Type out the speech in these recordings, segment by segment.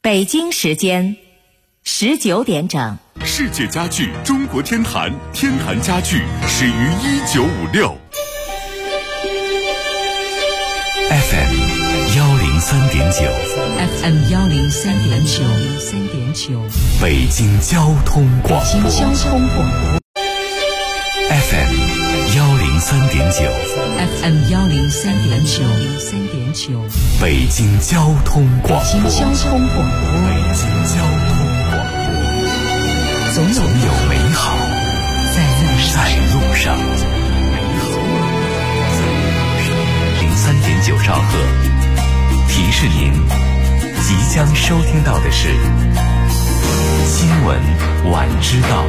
北京时间19点整。 世界家具中国天坛，天坛家具始于1956。FM 103.9 FM 103.9 北京交通广播。FM 103.9 FM 103.9 北京交通广播。北京交通广播。总有美好在路上。03.9兆赫，提示您即将收听到的是新闻晚知道。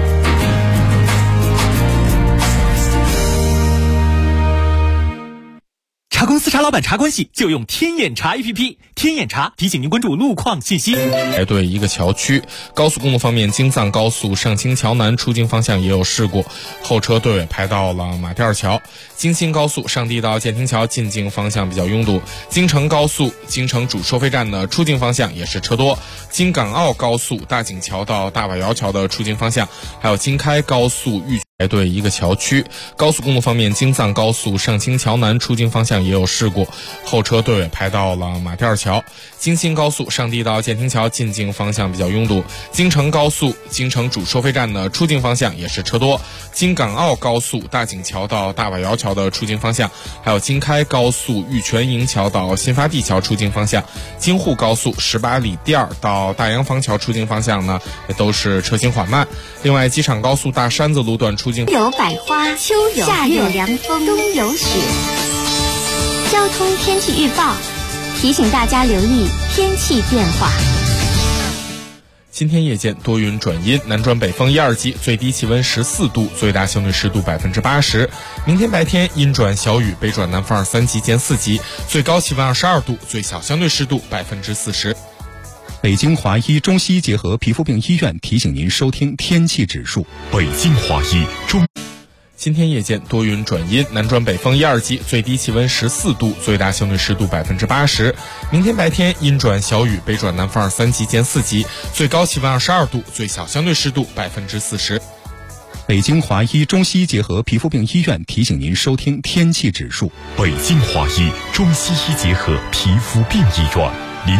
茶公司茶老板茶关系就用天眼查 APP， 天眼查提醒您关注路况信息。 排队一个桥区。高速公路方面，京藏高速上清桥南出京方向也有事故，后车队尾排到了马甸桥。京新高速上地到建亭桥进京方向比较拥堵，京承高速京承主收费站的出京方向也是车多，京港澳高速大井桥到大瓦窑桥的出京方向，还有京开高速排队一个桥区。高速公路方面，京藏高速上清桥南出京方向也有事故，后车队尾排到了马甸桥。京新高速上地到建亭桥进京方向比较拥堵，京承高速京承主收费站的出京方向也是车多，京港澳高速大井桥到大瓦窑桥的出京方向，还有京开高速玉泉营桥到新发地桥出京方向，京沪高速18里店到大洋坊桥出京方向呢，也都是车行缓慢。另外，机场高速大山子路段出京有百花，秋有夏有凉风，冬有雪。交通天气预报提醒大家留意天气变化。 今天夜间多云转阴，南转北风1、2级，最低气温14度，最大相对湿度80%。明天白天阴转小雨，北转南风2、3级见4级，最高气温22度，最小相对湿度40%。 北京华医中西医结合皮肤病医院提醒您收听天气指数。 北京华医中。 今天夜间多云转阴，南转北风1、2级，最低气温14度，最大相对湿度80%。明天白天阴转小雨，北转南风2、3级见4级，最高气温22度，最小相对湿度40%。 北京华医中西医结合皮肤病医院提醒您收听天气指数。 北京华医中西医结合皮肤病医院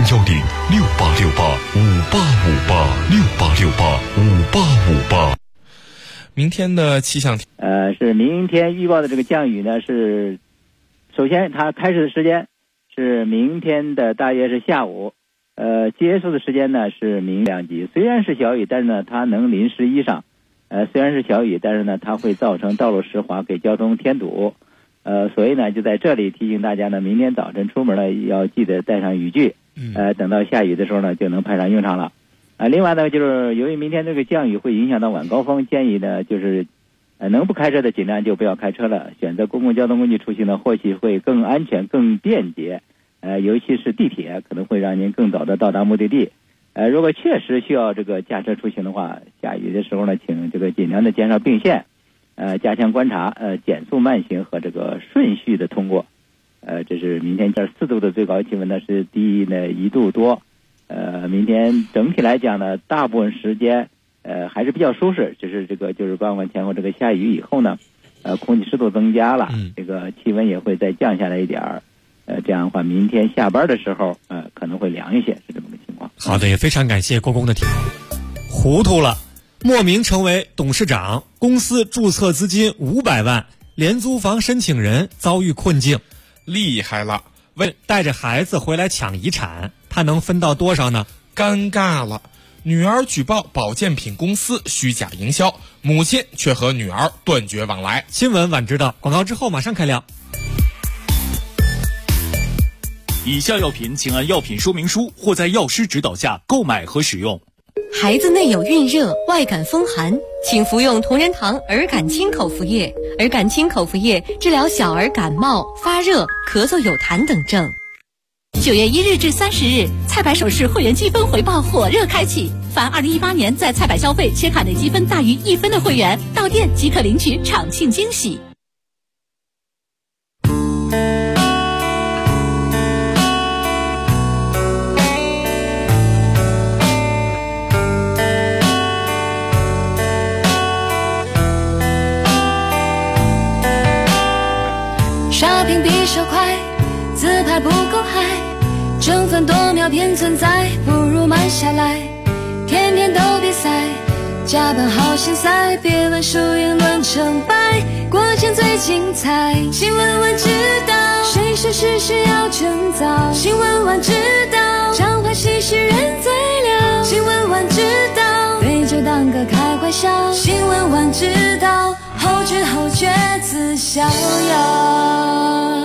，010-6868-5858，6868-5858。 明天的气象是明天预报的这个降雨呢，是首先它开始的时间是明天的大约是下午，结束的时间呢是明2级。虽然是小雨，但是呢它能淋湿衣裳。虽然是小雨，但是呢它会造成道路湿滑，给交通添堵。所以呢就在这里提醒大家呢，明天早晨出门呢要记得带上雨具，等到下雨的时候呢就能派上用场了。另外呢，就是由于明天这个降雨会影响到晚高峰，建议呢就是能不开车的尽量就不要开车了，选择公共交通工具出行呢或许会更安全更便捷，尤其是地铁可能会让您更早的到达目的地。如果确实需要这个驾车出行的话，下雨的时候呢请这个尽量的减少并线，加强观察，减速慢行和这个顺序的通过。这是明天4度的最高气温呢是低呢1度多。明天整体来讲呢，大部分时间还是比较舒适，只是这个就是傍晚前后这个下雨以后呢，空气湿度增加了，这个气温也会再降下来一点儿，这样的话明天下班的时候可能会凉一些，是这么个情况。 好的，也非常感谢郭工的提问。糊涂了，莫名成为董事长，公司注册资金500万，廉租房申请人遭遇困境。 厉害了， 带着孩子回来抢遗产，他能分到多少呢？ 尴尬了，女儿举报保健品公司虚假营销，母亲却和女儿断绝往来。 新闻晚知道，广告之后马上开聊。 以下药品请按药品说明书或在药师指导下购买和使用。 孩子内有孕热、外感风寒，请服用同仁堂儿感清口服液。儿感清口服液治疗小儿感冒、发热、咳嗽有痰等症。 9月1日至30日，菜百首饰会员积分回报火热开启，凡2018年在菜百消费且卡内积分大于1分的会员，到店即可领取场庆惊喜。 还不够嗨，争分夺秒偏存在，不如慢下来，天天都比赛，加班好心塞，别问输赢论成败，过程最精彩。新闻晚知道，谁说事事要趁早，新闻晚知道，常话细细人最了，新闻晚知道，对着当个开怀笑，新闻晚知道，后知后觉自逍遥。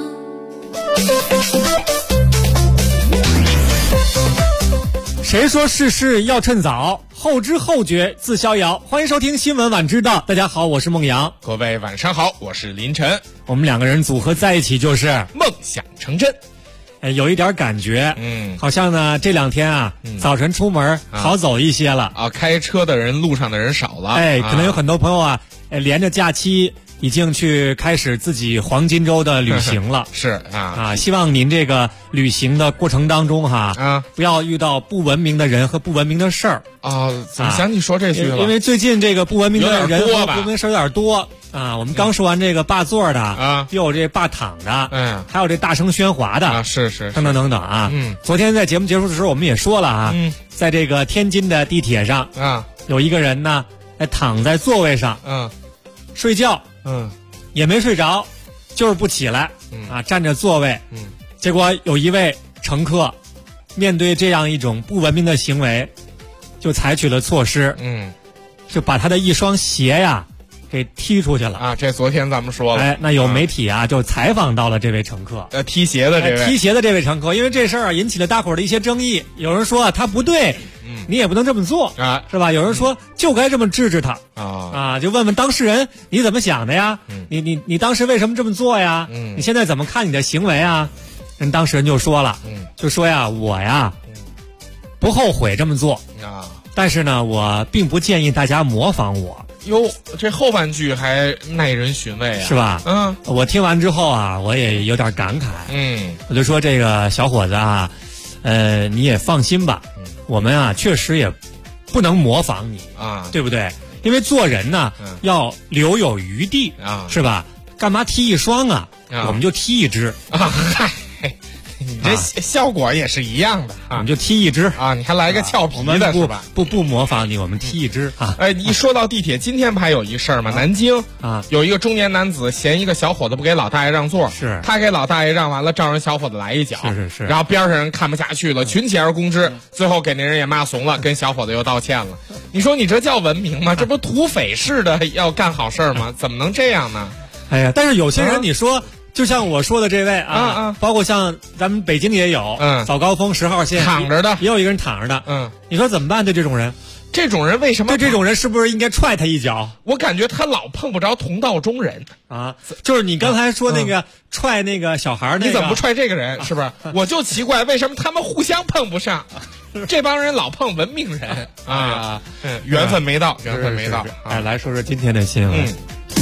谁说事事要趁早，后知后觉自逍遥。欢迎收听新闻晚知道，大家好，我是孟阳。 各位晚上好，我是林晨。 我们两个人组合在一起就是梦想成真。 有一点感觉，好像呢这两天啊，早晨出门好走一些了啊，开车的人路上的人少了， 可能有很多朋友啊，连着假期已经去开始自己黄金周的旅行了。 是啊， 希望您这个旅行的过程当中不要遇到不文明的人和不文明的事儿啊。怎么想你说这句了？ 因为最近这个不文明的人和不文明事儿有点多啊。我们刚说完这个霸座的啊，又有这霸躺的，还有这大声喧哗的啊，是等等等等啊。昨天在节目结束的时候我们也说了啊，在这个天津的地铁上啊， 有一个人呢躺在座位上睡觉。也没睡着，就是不起来，占着座位，结果有一位乘客面对这样一种不文明的行为，就采取了措施，就把他的一双鞋呀给踢出去了啊！这昨天咱们说了， 那有媒体就采访到了这位乘客， 踢鞋的这位乘客，因为这事儿引起了大伙儿的一些争议，有人说他不对。你也不能这么做啊， 是吧？有人说就该这么制止他就问问当事人你怎么想的呀？你当时为什么这么做呀？你现在怎么看你的行为啊？人当事人就说了，就说呀，我呀不后悔这么做啊， 但是呢，我并不建议大家模仿我。 哟，这后半句还耐人寻味啊， 是吧？我听完之后啊，我也有点感慨。我就说这个小伙子啊，你也放心吧。我们啊，确实也不能模仿你啊， 对不对？因为做人呢，要留有余地啊， 是吧？干嘛踢一双啊？我们就踢一只啊！嗨，你这效果也是一样的我们就踢一只啊！你还来个俏皮的是吧？ 不模仿你，我们踢一只啊！ 一说到地铁，今天不还有一事儿吗？南京有一个中年男子嫌一个小伙子不给老大爷让座， 是他给老大爷让完了，照人小伙子来一脚， 是， 然后边上人看不下去了，群起而攻之，最后给那人也骂怂了，跟小伙子又道歉了。你说你这叫文明吗？这不土匪似的要干好事吗？怎么能这样呢？ 哎呀，但是有些人你说。就像我说的这位包括像咱们北京也有，早高峰10号线躺着的， 也有一个人躺着的，你说怎么办？对这种人， 为什么？ 对这种人是不是应该踹他一脚？ 我感觉他老碰不着同道中人啊！就是你刚才说那个踹那个小孩， 你怎么不踹这个人？是不是？我就奇怪为什么他们互相碰不上，这帮人老碰文明人啊！缘分没到，缘分没到。 来说说今天的新闻。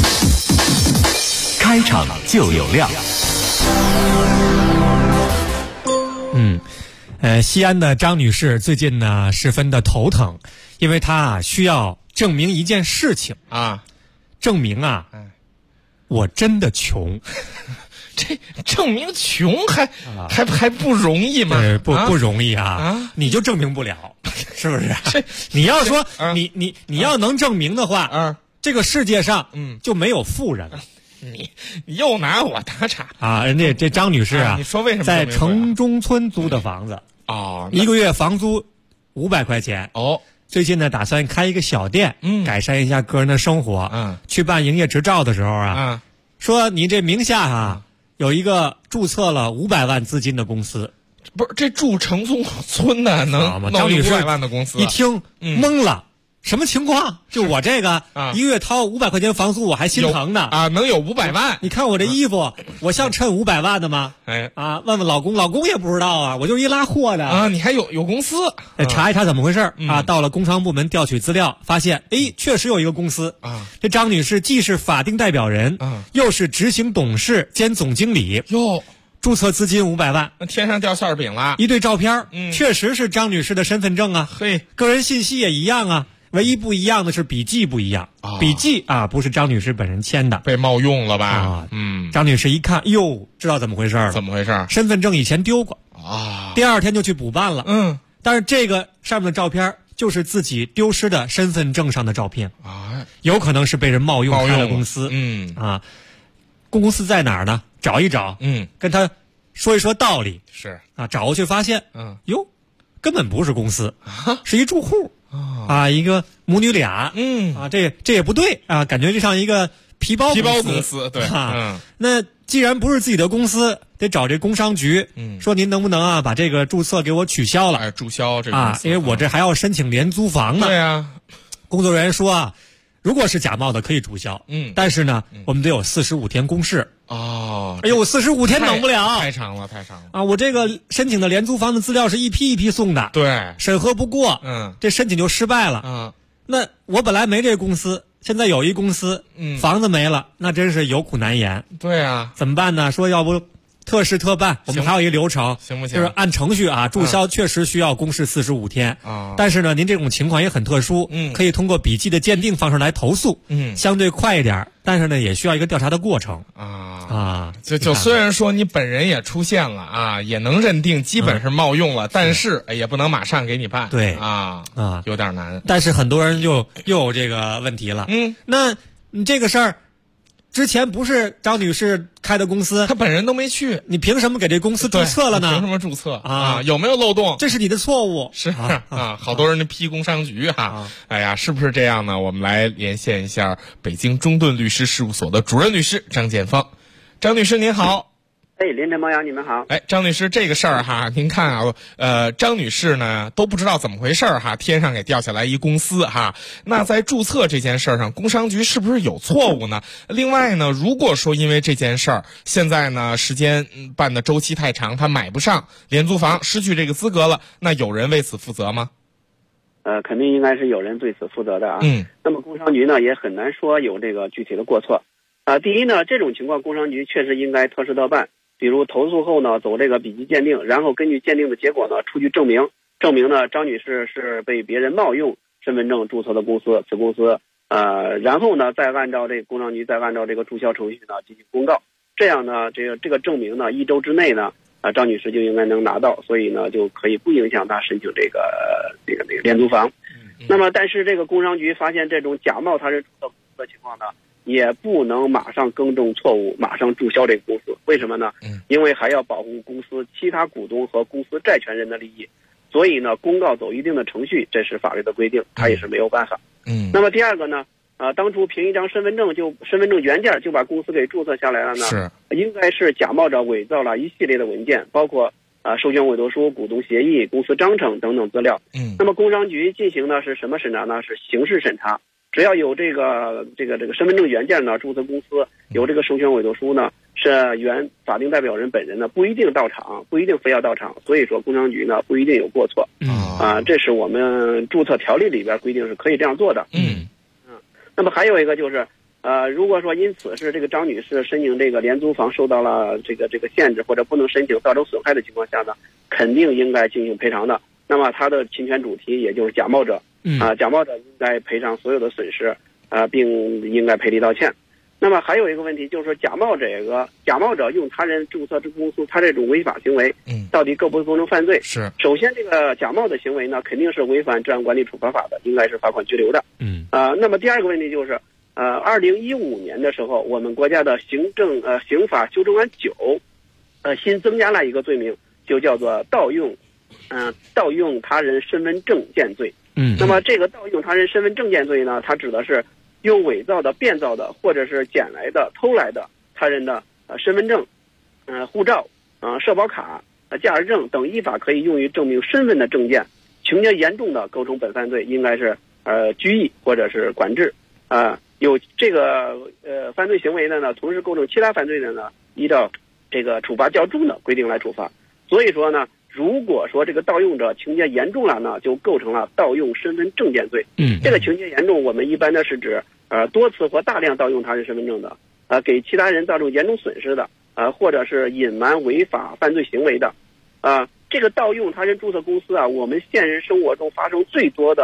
开场就有料。 西安的张女士最近呢十分的头疼，因为她需要证明一件事情证明我真的穷。 这证明穷还不容易吗？ 不容易你就证明不了，是不是？你要说你要能证明的话，这个世界上就没有富人了。 你又拿我打岔人家这张女士你说为什么在城中村租的房子一个月房租500块钱最近呢打算开一个小店改善一下个人的生活去办营业执照的时候说你这名下有一个注册了500万资金的公司。 不是这住城中村的能弄500万的公司？ 一听懵了。什么情况？就我这个一个月掏500块钱房租，我还心疼呢能有500万？ 你看我这衣服，我像趁500万的吗？问问老公，老公也不知道我就是一拉货的你还有公司？ 查一查怎么回事到了工商部门调取资料，发现确实有一个公司这张女士既是法定代表人又是执行董事兼总经理注册资金500万， 那天上掉馅饼了。 一对照片确实是张女士的身份证嘿， 个人信息也一样唯一不一样的是笔记不一样，笔记不是张女士本人签的， 被冒用了吧？ 张女士一看，哟，知道怎么回事了。 怎么回事？ 身份证以前丢过第二天就去补办了。但是这个上面的照片就是自己丢失的身份证上的照片有可能是被人冒用开了公司。公司在哪儿呢？找一找，跟他说一说道理。 是找过去发现，哟，根本不是公司，是一住户一个母女俩，这也不对感觉就像一个皮包公司，对那既然不是自己的公司，得找这工商局，说您能不能把这个注册给我取消了？ 注销这个因为我这还要申请廉租房呢。 对呀， 工作人员说如果是假冒的可以注销，但是呢，我们得有45天公示。哎呦，45天等不了， 太长了我这个申请的廉租房的资料是一批一批送的， 对， 审核不过，这申请就失败了。那我本来没这公司，现在有一公司，房子没了，那真是有苦难言。 对啊， 怎么办呢？说要不特事特办，我们还有一个流程， 行不行？ 就是按程序注销确实需要公示45天但是呢，您这种情况也很特殊，可以通过笔记的鉴定方式来投诉，相对快一点，但是呢，也需要一个调查的过程就虽然说你本人也出现了也能认定基本是冒用了，但是也不能马上给你办， 对有点难。 但是很多人又有这个问题了，那你这个事儿。之前不是张女士开的公司， 她本人都没去， 你凭什么给这公司注册了呢？ 凭什么注册有没有漏洞？ 这是你的错误。 是好多人批工商局哎呀，是不是这样呢？我们来连线一下北京中盾律师事务所的主任律师张建芳。张律师您好。 林晨、毛阳，你们好。 张律师，这个事儿您看张女士呢都不知道怎么回事天上给掉下来一公司那在注册这件事儿上，工商局是不是有错误呢？另外呢，如果说因为这件事儿，现在呢时间办的周期太长，他买不上廉租房，失去这个资格了，那有人为此负责吗？ 肯定应该是有人对此负责的那么工商局呢也很难说有这个具体的过错第一呢，这种情况工商局确实应该特事特办。比如投诉后呢，走这个笔迹鉴定，然后根据鉴定的结果呢，出具证明呢，张女士是被别人冒用身份证注册的公司，此公司然后呢，再按照这个工商局再按照这个注销程序呢进行公告，这样呢，这个证明呢，1周之内呢，张女士就应该能拿到，所以呢，就可以不影响她申请这个廉租房。那么，但是这个工商局发现这种假冒他人注册公司的情况呢，也不能马上更正错误，马上注销这个公司。为什么呢？因为还要保护公司其他股东和公司债权人的利益，所以呢，公告走一定的程序，这是法律的规定，他也是没有办法。那么第二个呢，当初凭一张身份证原件就把公司给注册下来了呢，应该是假冒者伪造了一系列的文件，包括授权委托书、股东协议、公司章程等等资料。那么工商局进行的是什么审查呢？是刑事审查。只要有这个身份证原件呢，注册公司有这个授权委托书呢，是原法定代表人本人呢不一定到场，不一定非要到场，所以说工商局呢不一定有过错。这是我们注册条例里边规定是可以这样做的。那么还有一个就是如果说因此是这个张女士申请这个廉租房受到了这个限制或者不能申请造成损害的情况下呢，肯定应该进行赔偿的。那么他的侵权主体也就是假冒者假冒者应该赔偿所有的损失并应该赔礼道歉。那么还有一个问题就是说，假冒者用他人注册这个公司，他这种违法行为到底构不构成犯罪？ 是首先这个假冒的行为呢，肯定是违反治安管理处罚法的，应该是罚款拘留的。那么第二个问题就是2015年的时候，我们国家的刑法修正案9新增加了一个罪名，就叫做盗用他人身份证件罪。那么这个盗用他人身份证件罪呢，它指的是用伪造的、变造的或者是捡来的、偷来的他人的身份证、护照、社保卡、驾驶证等依法可以用于证明身份的证件，情节严重的构成本犯罪，应该是拘役或者是管制。有这个犯罪行为的呢，同时构成其他犯罪的呢，依照这个处罚较重的规定来处罚。所以说呢，如果说这个盗用者情节严重了呢，就构成了盗用身份证件罪。这个情节严重，我们一般呢是指多次或大量盗用他人身份证的，给其他人造成严重损失的，或者是隐瞒违法犯罪行为的。这个盗用他人注册公司我们现实生活中发生最多的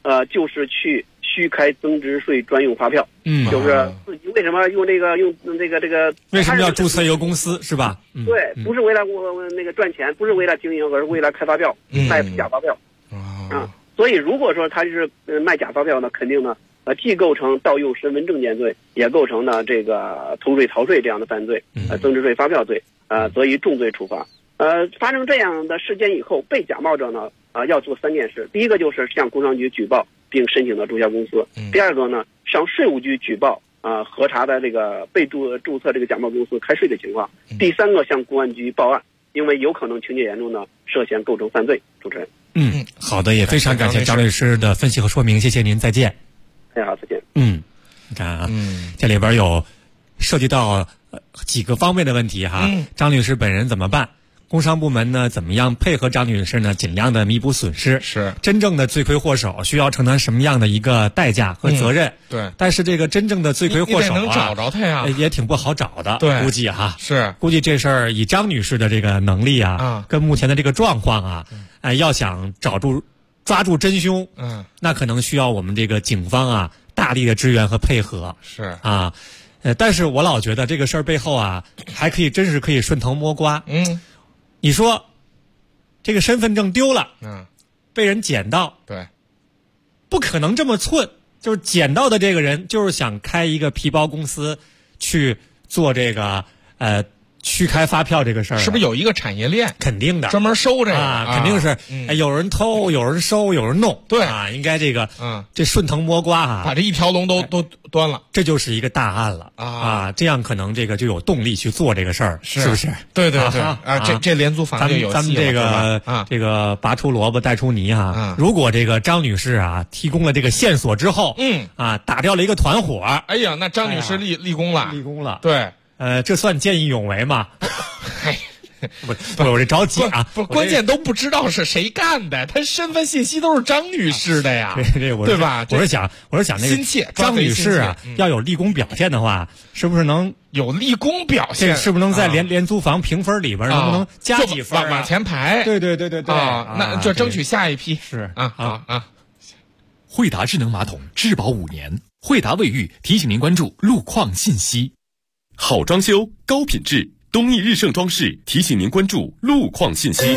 就是去虚开增值税专用发票。就是自己为什么用这个为什么要注册一个公司是吧？ 对，不是为了那个赚钱，不是为了经营，而是为了开发票，卖假发票。所以如果说他是卖假发票呢，肯定呢既构成盗用身份证件罪，也构成呢这个偷税逃税这样的犯罪，增值税发票罪，则以重罪处罚。发生这样的事件以后，被假冒者呢要做3件事。第一个就是向工商局举报并申请的注销公司。第二个呢，向税务局举报核查的这个被注册这个假冒公司开税的情况。第三个向公安局报案，因为有可能情节严重呢，涉嫌构成犯罪。主持人。 好的，也非常感谢张律师的分析和说明，谢谢您，再见。 好，再见。 你看啊，这里边有涉及到几个方面的问题哈。张律师本人怎么办？工商部门呢，怎么样配合张女士呢？尽量的弥补损失。 是真正的罪魁祸首需要承担什么样的一个代价和责任？ 对。 但是这个真正的罪魁祸首能找着他呀， 也挺不好找的。 对， 估计哈是估计这事儿以张女士的这个能力跟目前的这个状况要想抓住真凶，那可能需要我们这个警方大力的支援和配合。 是但是我老觉得这个事儿背后还真是可以顺藤摸瓜。你说，这个身份证丢了，被人捡到， 对， 不可能这么寸。就是捡到的这个人，就是想开一个皮包公司，去做这个虚开发票这个事儿， 是不是有一个产业链？ 肯定的， 专门收这个肯定是。有人偷，有人收，有人弄， 对应该这个这顺藤摸瓜把这一条龙都端了， 这就是一个大案了这样可能这个就有动力去做这个事儿，是不是？ 对这连租房就有戏了。 咱们这个拔出萝卜带出泥如果这个张女士提供了这个线索之后，打掉了一个团伙， 哎呀，那张女士立功了，对。 这算见义勇为吗？不，我这着急不，关键都不知道是谁干的，他身份信息都是张女士的呀，对吧？ 我是想那个张女士要有立功表现的话，是不是能有立功表现？ 是不是能在廉租房评分里边能不能加几分往前排？ 对那就争取下一批。 是惠达智能马桶质保5年，惠达卫浴提醒您关注路况信息。好装修，高品质，东义日盛装饰提醒您关注路况信息。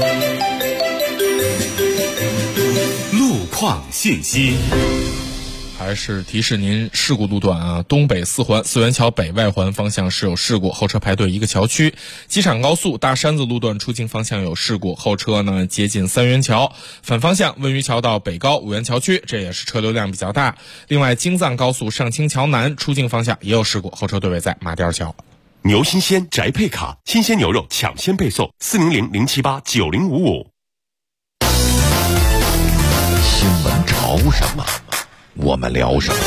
路况信息。 还是提示您事故路段东北4环4元桥北外环方向是有事故，后车排队一个桥区。机场高速大山子路段出京方向有事故，后车呢接近3元桥，反方向温榆桥到北高5元桥区，这也是车流量比较大。另外京藏高速上清桥南出京方向也有事故，后车队尾在马甸桥。 牛新鲜宅配卡，新鲜牛肉抢先配送，400-078-9055。 新闻潮什么？我们聊什么？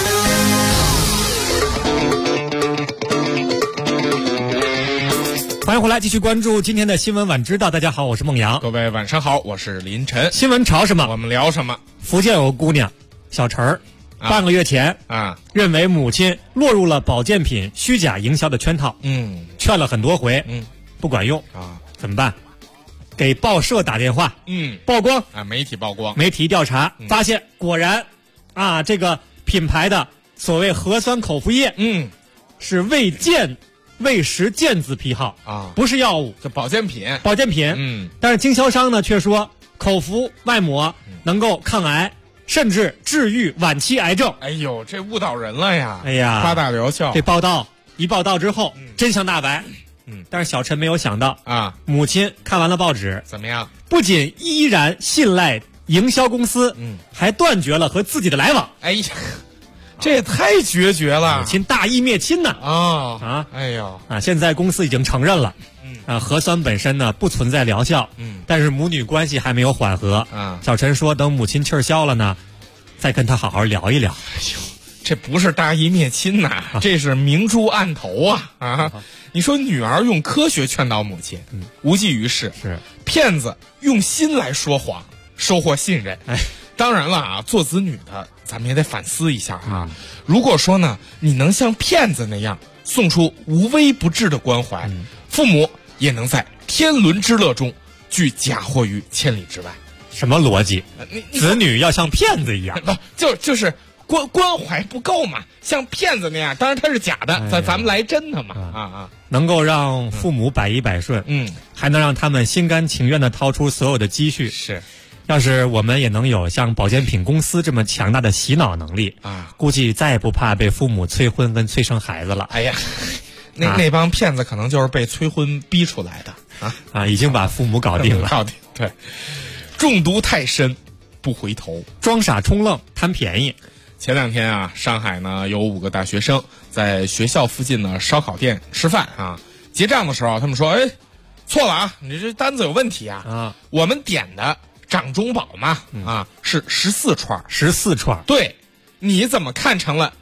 欢迎回来，继续关注今天的新闻晚知道。大家好，我是孟阳。 各位晚上好，我是林晨。 新闻潮什么？ 我们聊什么？ 福建有个姑娘小陈儿，半个月前认为母亲落入了保健品虚假营销的圈套，劝了很多回，不管用怎么办？给报社打电话，曝光媒体曝光， 媒体调查发现，果然这个品牌的所谓核酸口服液，是未实健字批号不是药物， 这保健品， 但是经销商呢却说口服外抹能够抗癌，甚至治愈晚期癌症。 哎呦，这误导人了呀！ 哎呀， 夸大疗效。 这报道之后，真相大白。但是小陈没有想到母亲看完了报纸怎么样？ 不仅依然信赖营销公司，还断绝了和自己的来往。 哎呀，这也太决绝了！ 母亲大义灭亲呐！ 哎呦现在公司已经承认了，核酸本身呢不存在疗效，但是母女关系还没有缓和。小陈说，等母亲气儿消了呢，再跟他好好聊一聊。 哎呦，这不是大义灭亲呐，这是明珠暗投啊！你说女儿用科学劝导母亲，无济于事； 是骗子用心来说谎，收获信任。当然了做子女的咱们也得反思一下如果说呢，你能像骗子那样送出无微不至的关怀，父母也能在天伦之乐中拒假货于千里之外。 什么逻辑？子女要像骗子一样， 就是关怀不够嘛，像骗子那样。当然他是假的，咱们来真的嘛能够让父母百依百顺，还能让他们心甘情愿的掏出所有的积蓄。 是， 要是我们也能有像保健品公司这么强大的洗脑能力估计再也不怕被父母催婚跟催生孩子了。 哎呀，那帮骗子可能就是被催婚逼出来的已经把父母搞定了。 搞定，对，中毒太深不回头， 装傻充愣贪便宜。 前2天上海呢有5个大学生在学校附近的烧烤店吃饭结账的时候他们说，错了你这单子有问题我们点的掌中宝嘛是14串 ，14串， 对，你怎么看成了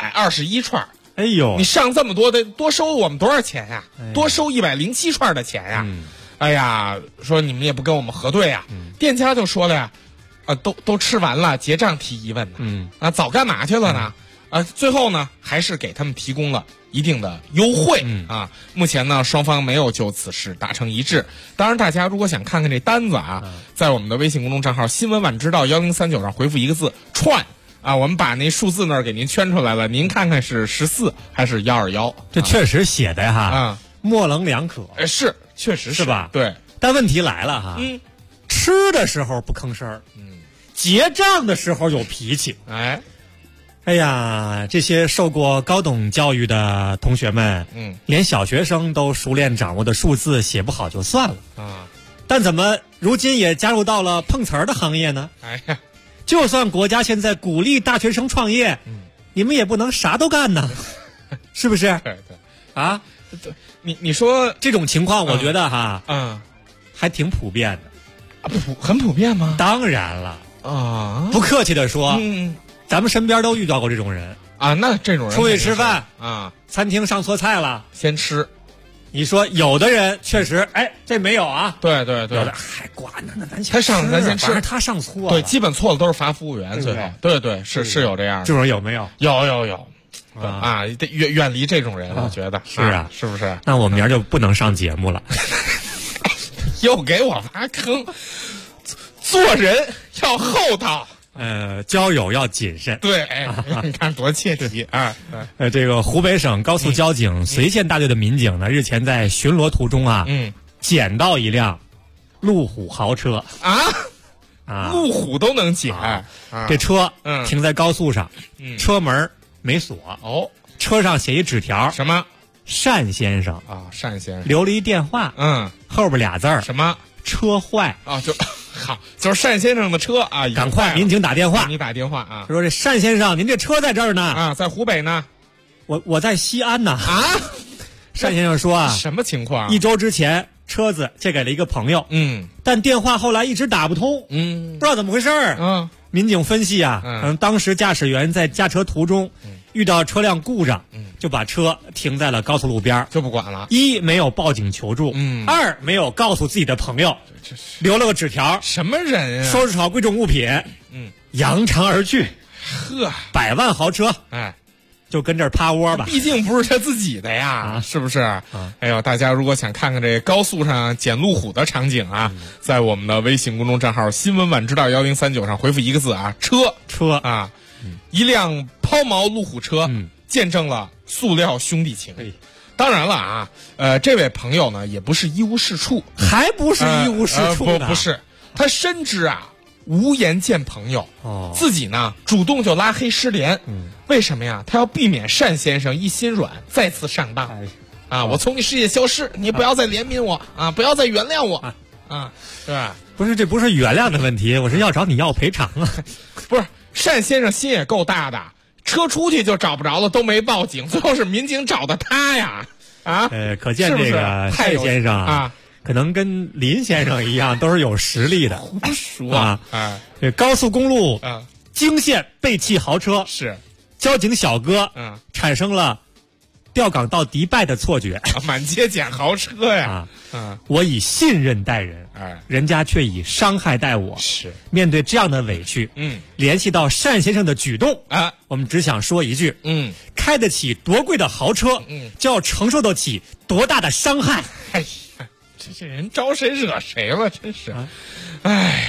121串？ 哎呦， 你上这么多的，多收我们多少钱呀？多收107串的钱呀！哎呀，说你们也不跟我们核对店家就说了呀，都吃完了，结账提疑问呢，早干嘛去了呢？最后呢，还是给他们提供了一定的优惠目前呢，双方没有就此事达成一致。当然，大家如果想看看这单子在我们的微信公众账号新闻晚知道1039上回复一个字串我们把那数字那儿给您圈出来了，您看看是14还是121？ 这确实写的模棱两可。 是，确实是吧？ 对。 但问题来了吃的时候不吭声结账的时候有脾气。哎呀，这些受过高等教育的同学们连小学生都熟练掌握的数字写不好就算了但怎么如今也加入到了碰瓷儿的行业呢？ 哎呀， 就算国家现在鼓励大学生创业你们也不能啥都干呢是不是？ 对你说这种情况我觉得还挺普遍的。 很普遍吗？ 当然了不客气的说咱们身边都遇到过这种人那这种人出去吃饭餐厅上错菜了先吃。 你说有的人确实这没有对有的还管呢，那咱他上咱先吃， 他上错了， 对，基本错了都是罚服务员，最后对是有这样的。 这种有没有？ 有得远离这种人，我觉得是是不是？ 那我明儿就不能上节目了。 又给我挖坑，做人要厚道。 交友要谨慎。 对，你看多切题这个湖北省高速交警随县大队的民警呢，日前在巡逻途中捡到一辆路虎豪车路虎都能捡这车停在高速上车门没锁车上写一纸条， 什么单先生单先生留了一电话后边俩字儿什么车坏就是单先生的车赶快民警打电话， 你打电话他说这单先生您这车在这儿呢在湖北呢， 我在西安呢单先生说什么情况 ？1周之前车子借给了一个朋友但电话后来一直打不通不知道怎么回事民警分析当时驾驶员在驾车途中遇到车辆故障就把车停在了高速路边就不管了。 1没有报警求助2没有告诉自己的朋友留了个纸条， 什么人收拾好贵重物品扬长而去。100万豪车就跟这儿趴窝吧， 毕竟不是他自己的呀是不是哎呦，大家如果想看看这高速上捡路虎的场景在我们的微信公众账号新闻晚知道1039上回复一个字车一辆抛锚路虎车见证了塑料兄弟情。当然了这位朋友呢也不是一无是处， 还不是一无是处呢不是，他深知无颜见朋友自己呢主动就拉黑失联为什么呀？他要避免单先生一心软再次上当我从你视野消失，你不要再怜悯我不要再原谅我对吧？ 不是，这不是原谅的问题，我是要找你要赔偿不是，单先生心也够大的，车出去就找不着了都没报警，最后是民警找的他呀可见这个单先生可能跟林先生一样都是有实力的。 胡说这高速公路惊现被弃豪车是交警小哥产生了调岗到迪拜的错觉满街捡豪车呀我以信任待人人家却以伤害待我是面对这样的委屈联系到单先生的举动我们只想说一句开得起多贵的豪车就要承受得起多大的伤害哎呀这人招谁惹谁了真是哎呀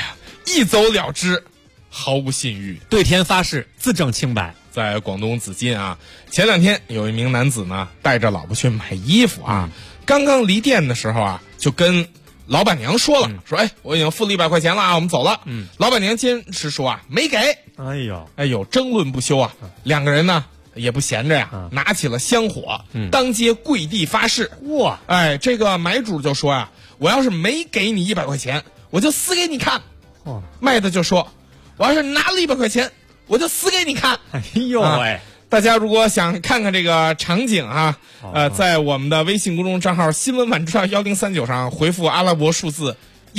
一走了之，毫无信誉， 对天发誓自证清白。 在广东紫金啊，前2天有一名男子呢带着老婆去买衣服啊，刚刚离店的时候啊，就跟老板娘说了，说哎，我已经付了100块钱了啊，我们走了。老板娘坚持说啊，没给。哎呦，争论不休啊。2个人呢也不闲着呀，拿起了香火，当街跪地发誓。 哇， 哎，这个买主就说啊，我要是没给你100块钱，我就死给你看。卖的就说，我要是拿了100块钱，我就死给你看。 哎呦喂！ 大家如果想看看这个场景啊，在我们的微信公众账号新闻晚知道1039上回复阿拉伯数字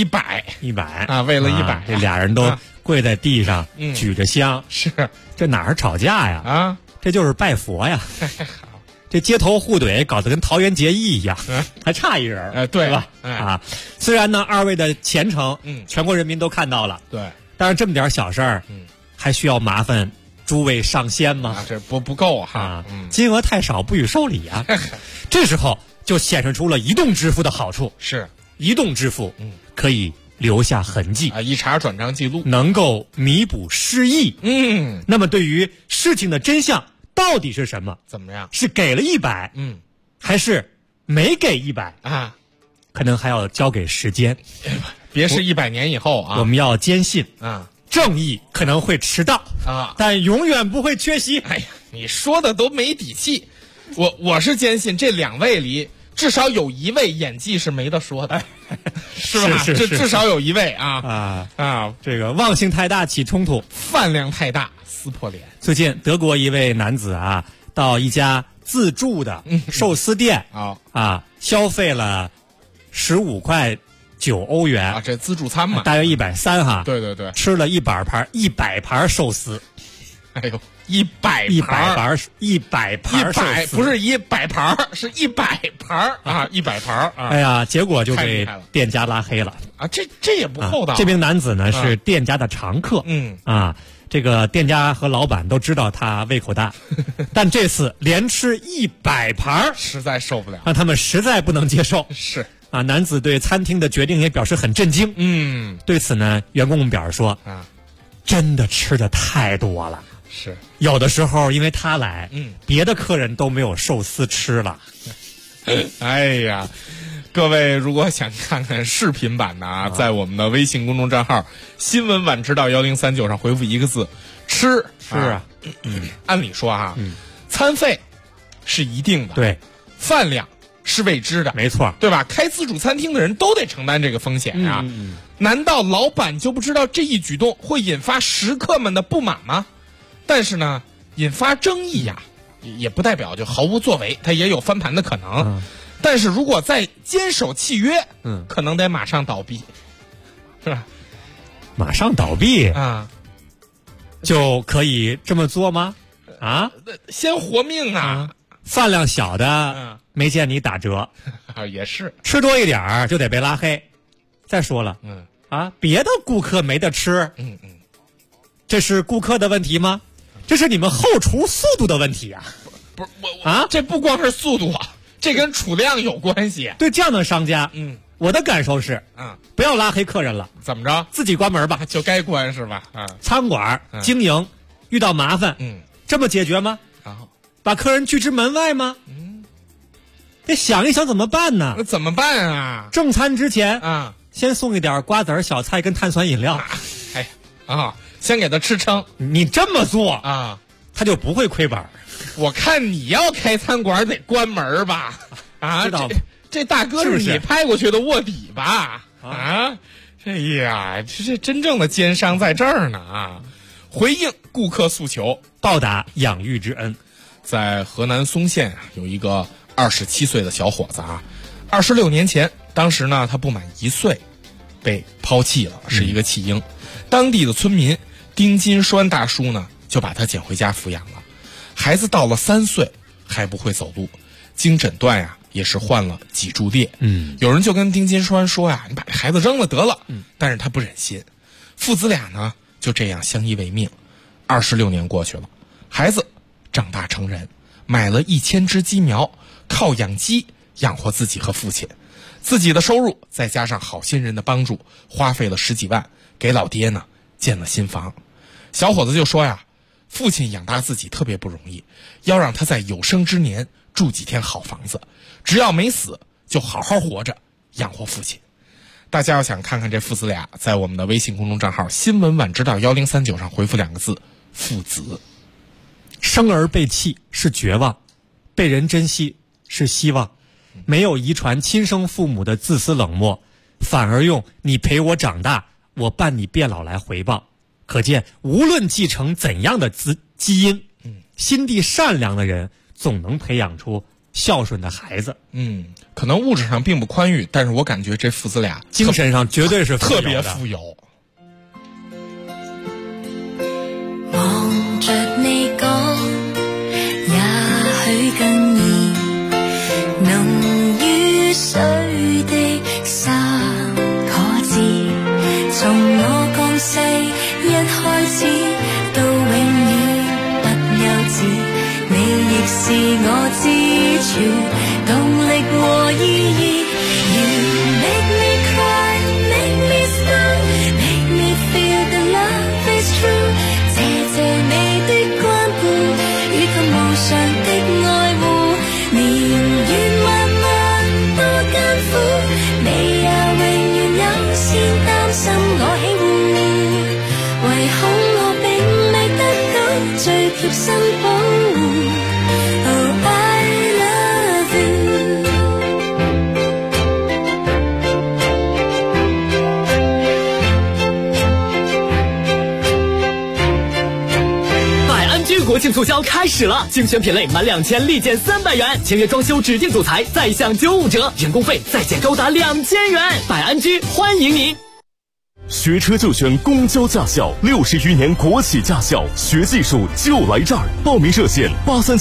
100啊，为了100， 这俩人都跪在地上，举着香， 是这哪是吵架呀？ 啊， 这就是拜佛呀！这街头互怼搞得跟桃园结义一样，还差一人， 对吧？啊，虽然呢2位的虔诚，全国人民都看到了， 对， 但是这么点小事儿，还需要麻烦诸位上仙吗？ 这不够哈， 金额太少不予受理啊。这时候就显示出了移动支付的好处， 是移动支付，可以留下痕迹啊，一查转账记录， 能够弥补失忆。那么对于事情的真相到底是什么？ 怎么样？ 是给了100，还是没给100 啊？ 可能还要交给时间， 别是100年以后啊。 我们要坚信啊， 正义可能会迟到啊， 但永远不会缺席。 哎呀，你说的都没底气。我是坚信这2位里至少有1位演技是没得说的，是吧？ 是至少有1位啊， 这个忘性太大起冲突， 饭量太大撕破脸。 最近德国一位男子啊，到一家自助的寿司店消费了15块9欧元啊，这自助餐嘛， 大约130哈。 对， 吃了100盘寿司。 哎呦，100盘寿司， 不是100盘，是100盘啊，100盘啊！ 哎呀，结果就被店家拉黑了啊！这也不厚道。 这名男子呢是店家的常客，这个店家和老板都知道他胃口大，但这次连吃100盘， 实在受不了， 让他们实在不能接受。 是啊，男子对餐厅的决定也表示很震惊。对此呢，员工们表示说真的吃的太多了。 是有的时候因为他来，别的客人都没有寿司吃了。 哎呀，各位如果想看看视频版的啊，在我们的微信公众账号新闻晚知道1039上回复1个字吃。 是啊， 按理说餐费是一定的， 对， 饭量是未知的， 没错， 对吧？开自助餐厅的人都得承担这个风险啊。难道老板就不知道这一举动会引发食客们的不满吗？但是呢，引发争议呀，也不代表就毫无作为，它也有翻盘的可能。但是如果再坚守契约，可能得马上倒闭，是吧？ 马上倒闭啊， 就可以这么做吗？啊， 先活命啊！ 饭量小的，没见你打折， 也是吃多一点就得被拉黑。再说了，别的顾客没得吃，这是顾客的问题吗？这是你们后厨速度的问题啊！ 不是我这不光是速度啊，这跟储量有关系。 对这样的商家，我的感受是，不要拉黑客人了。 怎么着？ 自己关门吧， 就该关是吧？ 餐馆经营遇到麻烦，这么解决吗？把客人拒之门外吗？得想一想怎么办呢？ 那怎么办啊？ 正餐之前先送一点瓜子儿、小菜跟碳酸饮料。 先给他吃撑。 你这么做他就不会亏本。 我看你要开餐馆得关门吧？这大哥是你派过去的卧底吧？哎呀，这真正的奸商在这儿呢啊！回应顾客诉求， 报答养育之恩。 在河南嵩县有一个27岁的小伙子26年前，当时呢他不满1岁，被抛弃了，是一个弃婴。当地的村民丁金栓大叔呢就把他捡回家抚养了。孩子到了3岁还不会走路，经诊断也是患了脊柱裂。有人就跟丁金栓说你把这孩子扔了得了。但是他不忍心。父子俩呢就这样相依为命。26年过去了，孩子长大成人，买了1000只鸡苗，靠养鸡养活自己和父亲。 自己的收入再加上好心人的帮助，花费了10几万，给老爹呢建了新房。小伙子就说呀，父亲养大自己特别不容易，要让他在有生之年住几天好房子，只要没死就好好活着养活父亲。大家要想看看这父子俩，在我们的微信公众账号新闻晚知道1039上回复2个字父子。 生而被弃是绝望，被人珍惜是希望，没有遗传亲生父母的自私冷漠，反而用你陪我长大，我伴你变老来回报。可见无论继承怎样的基因，心地善良的人总能培养出孝顺的孩子。 可能物质上并不宽裕，但是我感觉这父子俩精神上绝对是特别富有。 望着你講，也許更易濃於水的三個字，從我降世一開始到永遠不休止，你亦是我支柱，動力和意義。You make me cry, make me start, make me feel the love is true。謝謝你的關顧，以及無償的愛護，年月漫漫多艱苦，你也永遠優先擔心我起鬨，唯恐我並未得到最貼身保護。Oh, I love you。 国庆促销开始了，精选品类满2000立减300元，签约装修指定组材再享95折，人工费再减高达2000元。百安居欢迎您。 学车就选公交驾校，60余年国企驾校，学技术就来这儿。报名热线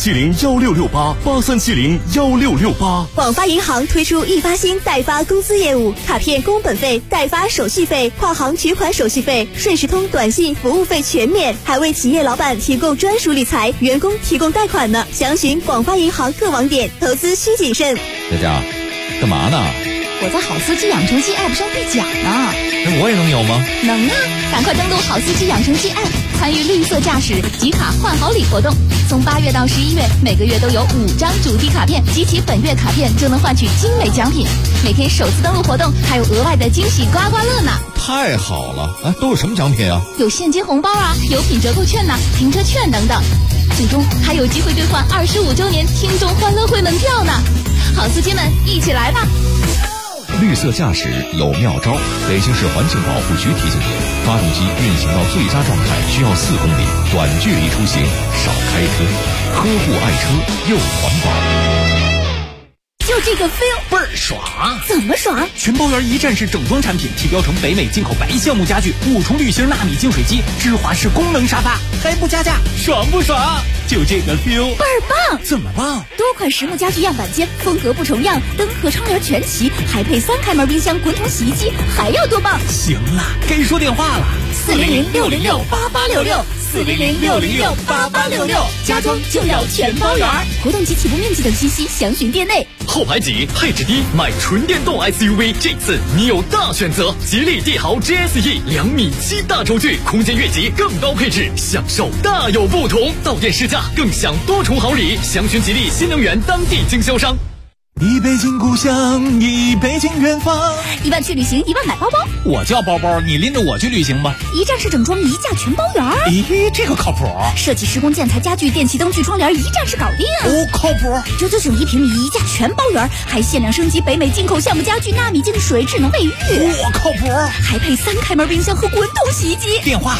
83701668，83701668。 广发银行推出易发新代发公司业务，卡片工本费、代发手续费、跨行取款手续费、顺时通短信服务费全免，还为企业老板提供专属理财，员工提供贷款呢。详询广发银行各网点，投资需谨慎。 佳佳，干嘛呢？ 我在好司机养成记 App 上兑奖呢。 那我也能有吗？ 能啊！赶快登录好司机养成记 App， 参与绿色驾驶集卡换好礼活动。从8月到11月，每个月都有5张主题卡片，集齐本月卡片就能换取精美奖品。每天首次登录活动还有额外的惊喜刮刮乐呢！ 太好了！哎，都有什么奖品啊？ 有现金红包啊，有品折扣券呐、停车券等等。最终还有机会兑换25周年听众欢乐会门票呢！好司机们，一起来吧！ 绿色驾驶有妙招，北京市环境保护局提醒您：发动机运行到最佳状态需要4公里，短距离出行少开车，呵护爱车又环保。 就这个 feel 倍儿爽！ 怎么爽？ 全包圆一站式整装产品，提标成北美进口白橡木家具，5重铝芯纳米净水机，芝华士功能沙发，还不加价，爽不爽？就这个 feel 倍儿棒！ 怎么棒？ 多款实木家具样板间，风格不重样，灯和窗帘全齐，还配3开门冰箱、滚筒洗衣机，还要多棒？ 行了，该说电话了 ，400-606-8866，400-606-8866，家装就要全包圆。活动及起步面积等信息详询店内。 后排挤，配置低，买纯电动 SUV， 这次你有大选择。吉利帝豪 GSE 2.7米大轴距，空间越级，更高配置，享受大有不同。到店试驾，更享多重好礼。详询吉利新能源当地经销商。 一北京故乡，一北京远方。 1万去旅行，1万买包包。 我叫包包，你拎着我去旅行吧。 一站式整装，一价全包圆。 咦，这个靠谱。 设计、施工、建材、家具、电器灯具、窗帘，一站式搞定。 哦，靠谱。 999一平米，一价全包圆，还限量升级北美进口橡木家具、纳米净水、智能卫浴。 我靠谱。 还配3开门冰箱和滚筒洗衣机。 电话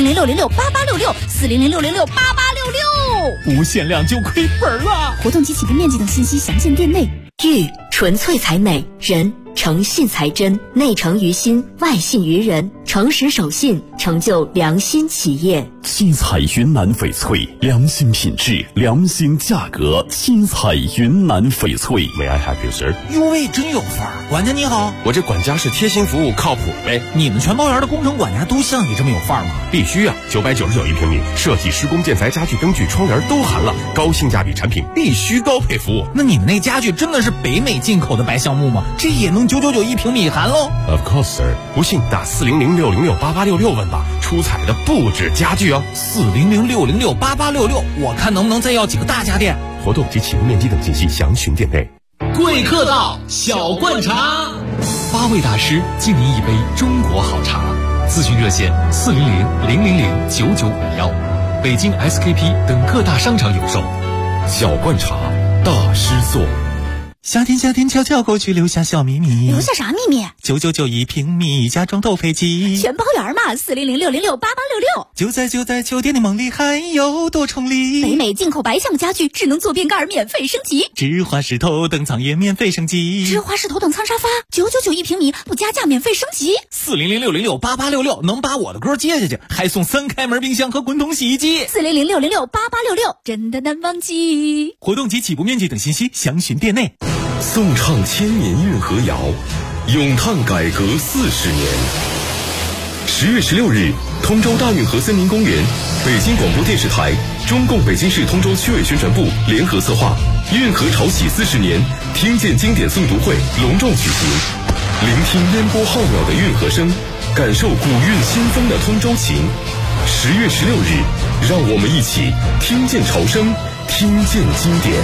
400-606-8866，400-606-8866。 无限量就亏本了。 活动及起步面积等信息详见店内。 玉纯粹才美，人诚信才真，内诚于心，外信于人。 诚实守信，成就良心企业。 新彩云南翡翠，良心品质，良心价格。新彩云南翡翠。 May I help you, sir？ 哟喂，真有范儿！管家你好， 我这管家是贴心服务，靠谱呗。 你们全包园的工程管家都像你这么有范儿吗？ 必须啊！999一平米，设计、施工、建材、家具、灯具、窗帘都含了，高性价比产品，必须高配服务。 那你们那家具真的是北美进口的白橡木吗？这也能999一平米含喽 ？Of course, sir。不信打400-606-8866问吧，出彩的不止家具哦。 400-606-8866，我看能不能再要几个大家电。 活动及起步面积等信息详询店内。 贵客到，小罐茶，8位大师敬您一杯中国好茶。咨询热线400-000-9951，北京 SKP 等各大商场有售。 小罐茶，大师做。 夏天悄悄过去，留下小秘密。 留下啥秘密 ？999一平米，家装都配齐， 全包圆嘛！400-606-8866。 就在酒店的梦里，还有多重礼。 北美进口白橡木家具，智能坐便盖免费升级， 芝华士头等舱也免费升级， 芝华士头等舱沙发999一平米，不加价免费升级。 400-606-8866能把我的歌接下去，还送3开门冰箱和滚筒洗衣机。 400-606-8866真的难忘记。 活动及起步面积等信息详询店内。 颂唱千年运河谣，咏叹改革40年。10月16日，通州大运河森林公园，北京广播电视台、中共北京市通州区委宣传部联合策划运河潮起40年听见经典诵读会隆重举行，聆听烟波浩渺的运河声，感受古韵新风的通州情。10月16日，让我们一起听见潮声，听见经典。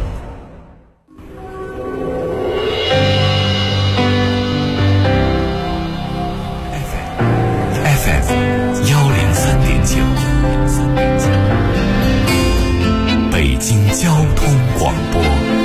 北京交通广播，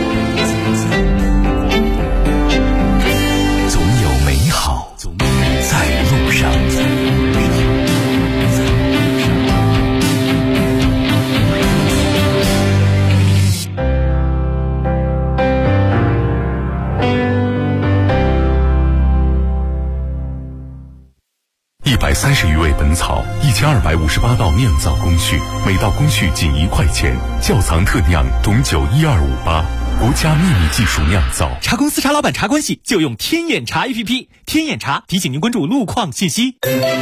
总有美好在路上。130余味本草，1258道酿造工序，每道工序仅1块钱。窖藏特酿董酒12588，国家秘密技术酿造。 茶公司茶老板茶关系就用天眼茶 APP， 天眼茶提醒您关注路况信息。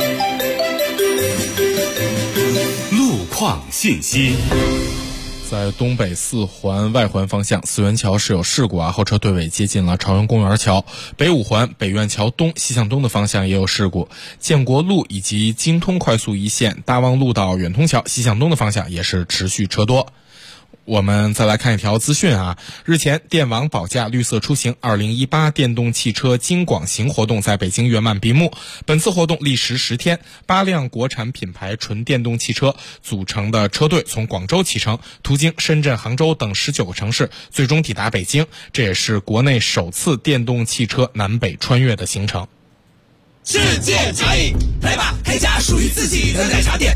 路况信息。 在东北4环外环方向，四元桥是有事故啊，后车对尾接近了朝阳公园桥。北5环北苑桥东西向东的方向也有事故，建国路以及京通快速一线大望路到远通桥西向东的方向也是持续车多。我们再来看一条资讯啊，日前电网保驾绿色出行2018电动汽车京广行活动在北京圆满闭幕。本次活动历时10天，8辆国产品牌纯电动汽车组成的车队从广州启程，途经深圳、杭州等19个城市，最终抵达北京。这也是国内首次电动汽车南北穿越的行程。 世界茶饮，来吧，开家属于自己的奶茶店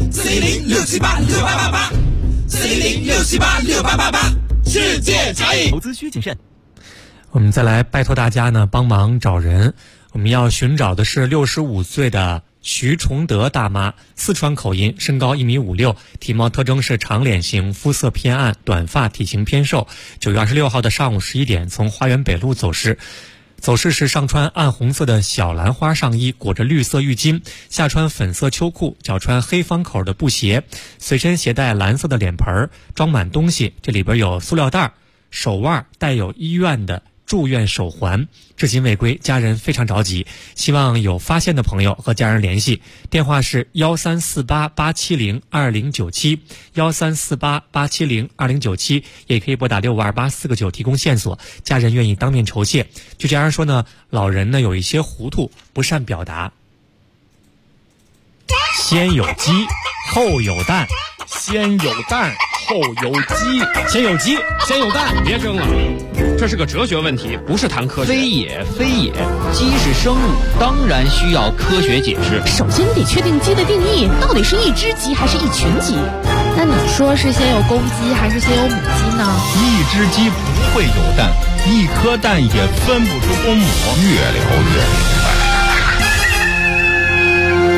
，400-678-6888。400-678-6888，世界茶饮。 投资需谨慎。 我们再来拜托大家呢，帮忙找人。我们要寻找的是65岁的徐崇德大妈，四川口音，身高1.56米，体貌特征是长脸型，肤色偏暗，短发，体型偏瘦。9月26号的上午11点，从花园北路走失。走势是上穿暗红色的小兰花上衣，裹着绿色浴巾，下穿粉色秋裤，脚穿黑方口的布鞋，随身携带蓝色的脸盆，装满东西，这里边有塑料袋，手腕带有医院的住院手环，至今未归，家人非常着急，希望有发现的朋友和家人联系，电话是1348-870-2097 1348-870-2097，也可以拨打6528-499提供线索，家人愿意当面酬谢。据家人说呢，老人呢有一些糊涂，不善表达。先有鸡，后有蛋， 先有蛋，后有鸡， 先有鸡，先有蛋， 别争了，这是个哲学问题，不是谈科学。 非也，非也，鸡是生物，当然需要科学解释。 首先得确定鸡的定义，到底是一只鸡还是一群鸡？ 那你说是先有公鸡还是先有母鸡呢？ 一只鸡不会有蛋，一颗蛋也分不出公母。 越聊越明白。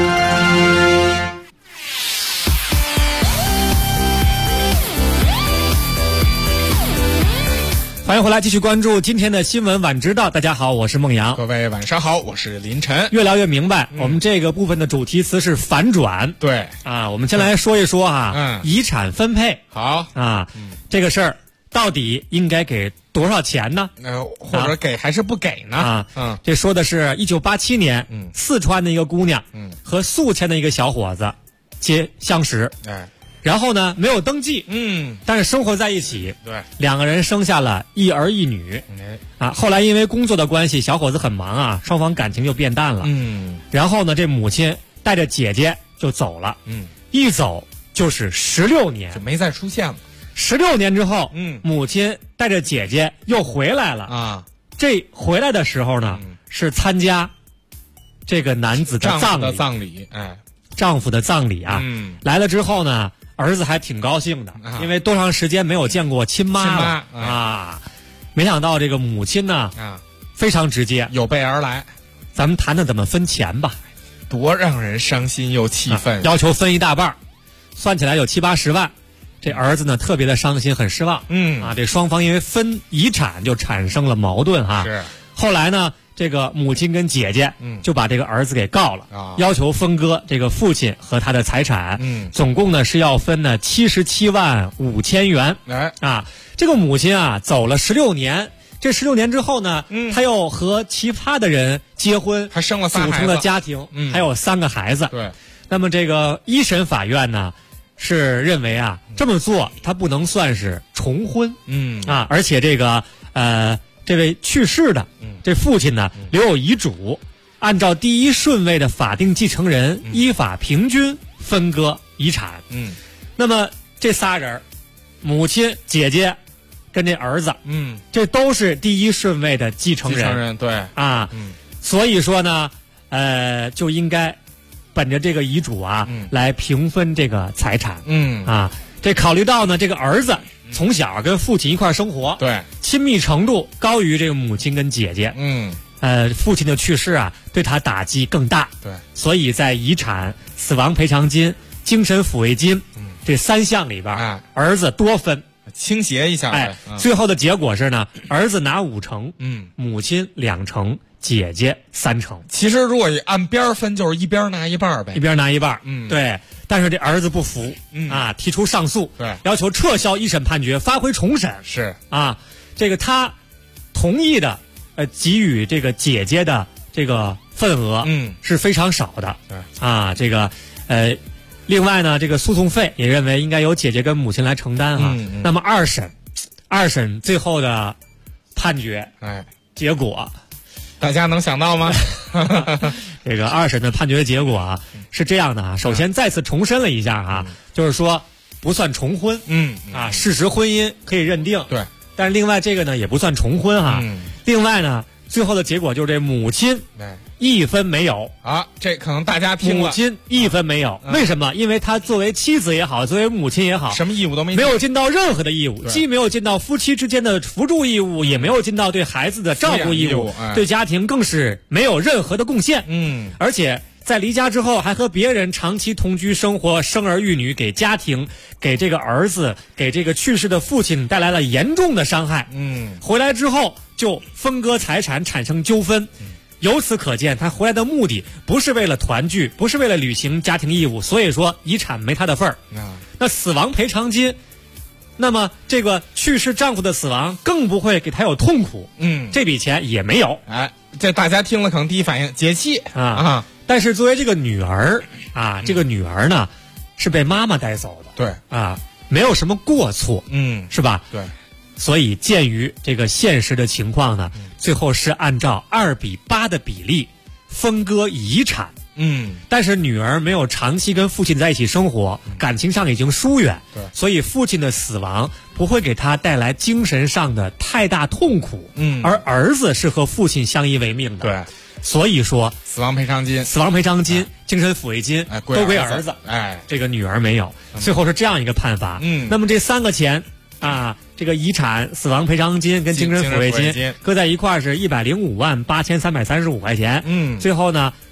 迎回来，继续关注今天的新闻晚知道。大家好，我是孟阳。 各位晚上好，我是林晨。 越聊越明白，我们这个部分的主题词是反转。 对啊，我们先来说一说遗产分配。 好啊，这个事儿到底应该给多少钱呢？ 或者给还是不给呢？ 这说的是1987年，四川的一个姑娘，和宿迁的一个小伙子相识。然后呢，没有登记，但是生活在一起， 对， 两个人生下了一儿一女，后来因为工作的关系，小伙子很忙双方感情就变淡了，然后呢，这母亲带着姐姐就走了，一走就是16年， 就没再出现了。 16年之后，母亲带着姐姐又回来了啊。这回来的时候呢，是参加这个男子的葬礼， 丈夫的葬礼啊。来了之后呢，儿子还挺高兴的，因为多长时间没有见过亲妈了啊！没想到这个母亲呢，非常直接， 有备而来。 咱们谈谈怎么分钱吧， 多让人伤心又气愤。 要求分一大半，算起来有70、80万。这儿子呢特别的伤心，很失望。这双方因为分遗产就产生了矛盾是。 后来呢，这个母亲跟姐姐就把这个儿子给告了，要求分割这个父亲和他的财产。总共呢是要分呢77万5千元。这个母亲走了16年，这16年之后呢，他又和其他的人结婚， 还生了3孩子， 组成了家庭，还有3个孩子。 对。 那么这个一审法院呢是认为这么做他不能算是重婚。而且这个这位去世的这父亲呢留有遗嘱，按照第一顺位的法定继承人依法平均分割遗产。那么这仨人，母亲、姐姐跟这儿子，这都是第一顺位的继承人。 对所以说呢，就应该本着这个遗嘱来平分这个财产。这考虑到呢，这个儿子从小跟父亲一块生活， 对， 亲密程度高于这个母亲跟姐姐。父亲的去世对他打击更大。 对， 所以在遗产、死亡赔偿金、精神抚慰金这3项里边，儿子多分， 倾斜一下。 最后的结果是呢，儿子拿5成，母亲2成。姐姐3成。 其实如果按边分，就是一边拿一半呗， 一边拿一半。对。但是这儿子不服，提出上诉， 对， 要求撤销一审判决，发回重审。 是这个他同意的，给予这个姐姐的这个份额，是非常少的。 对这个另外呢，这个诉讼费也认为应该由姐姐跟母亲来承担那么二审最后的判决，结果。 大家能想到吗？ 这个2审的判决结果是这样的首先再次重申了一下就是说不算重婚。事实婚姻可以认定。 对。 但是另外这个呢也不算重婚另外呢，最后的结果就是这母亲1分没有这可能大家听了， 母亲1分没有。为什么？因为她作为妻子也好，作为母亲也好， 什么义务都没有尽到任何的义务，既没有尽到夫妻之间的扶助义务，也没有尽到对孩子的照顾义务，对家庭更是没有任何的贡献。而且在离家之后还和别人长期同居生活，生儿育女，给家庭，给这个儿子，给这个去世的父亲带来了严重的伤害。回来之后就分割财产产生纠纷。由此可见，他回来的目的不是为了团聚，不是为了履行家庭义务，所以说遗产没他的份儿。那死亡赔偿金，那么这个去世丈夫的死亡更不会给他有痛苦。这笔钱也没有。 这大家听了可能第一反应解气但是作为这个女儿这个女儿呢是被妈妈带走的。 对没有什么过错。是吧？ 对。 所以鉴于这个现实的情况呢，最后是按照2比8的比例分割遗产。但是女儿没有长期跟父亲在一起生活，感情上已经疏远，所以父亲的死亡不会给他带来精神上的太大痛苦。而儿子是和父亲相依为命的。 对。 所以说死亡赔偿金、 精神抚慰金都归儿子。这个女儿没有。最后是这样一个判罚。那么这3个钱这个遗产、死亡赔偿金跟精神抚慰金搁在一块是105万8335块钱。最后呢，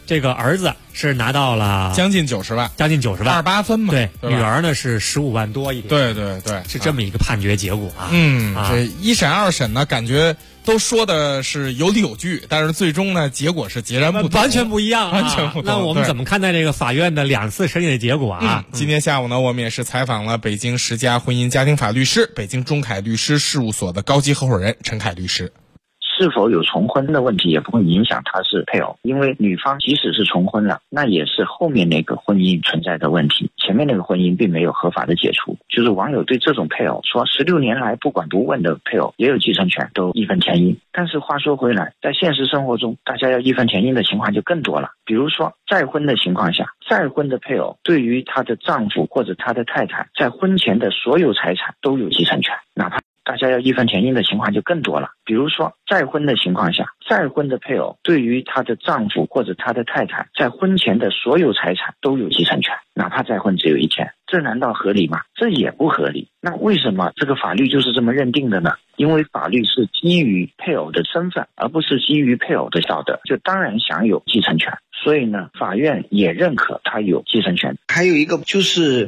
这个儿子是拿到了将近90万，28分嘛。 对，女儿呢是15万多一点。 对， 是这么一个判决结果啊。 这一审二审呢，感觉都说的是有理有据，但是最终呢，结果是截然不同， 完全不一样， 完全不同。 那我们怎么看待这个法院的2次审理的结果啊？ 今天下午呢，我们也是采访了北京10家婚姻家庭法律师、北京中凯律师事务所的高级合伙人陈凯律师。 是否有重婚的问题也不会影响他是配偶，因为女方即使是重婚了，那也是后面那个婚姻存在的问题，前面那个婚姻并没有合法的解除。就是网友对这种配偶说16年来不管不问的配偶也有继承权，都义愤填膺。但是话说回来，在现实生活中，大家要义愤填膺的情况就更多了。比如说再婚的情况下，再婚的配偶对于她的丈夫或者她的太太在婚前的所有财产都有继承权，哪怕大家要义愤填膺的情况就更多了。比如说再婚的情况下，再婚的配偶对于她的丈夫或者她的太太在婚前的所有财产都有继承权，哪怕再婚只有1天，这难道合理吗？这也不合理。那为什么这个法律就是这么认定的呢？因为法律是基于配偶的身份，而不是基于配偶的道德，就当然享有继承权。所以呢，法院也认可他有继承权。 还有一个就是，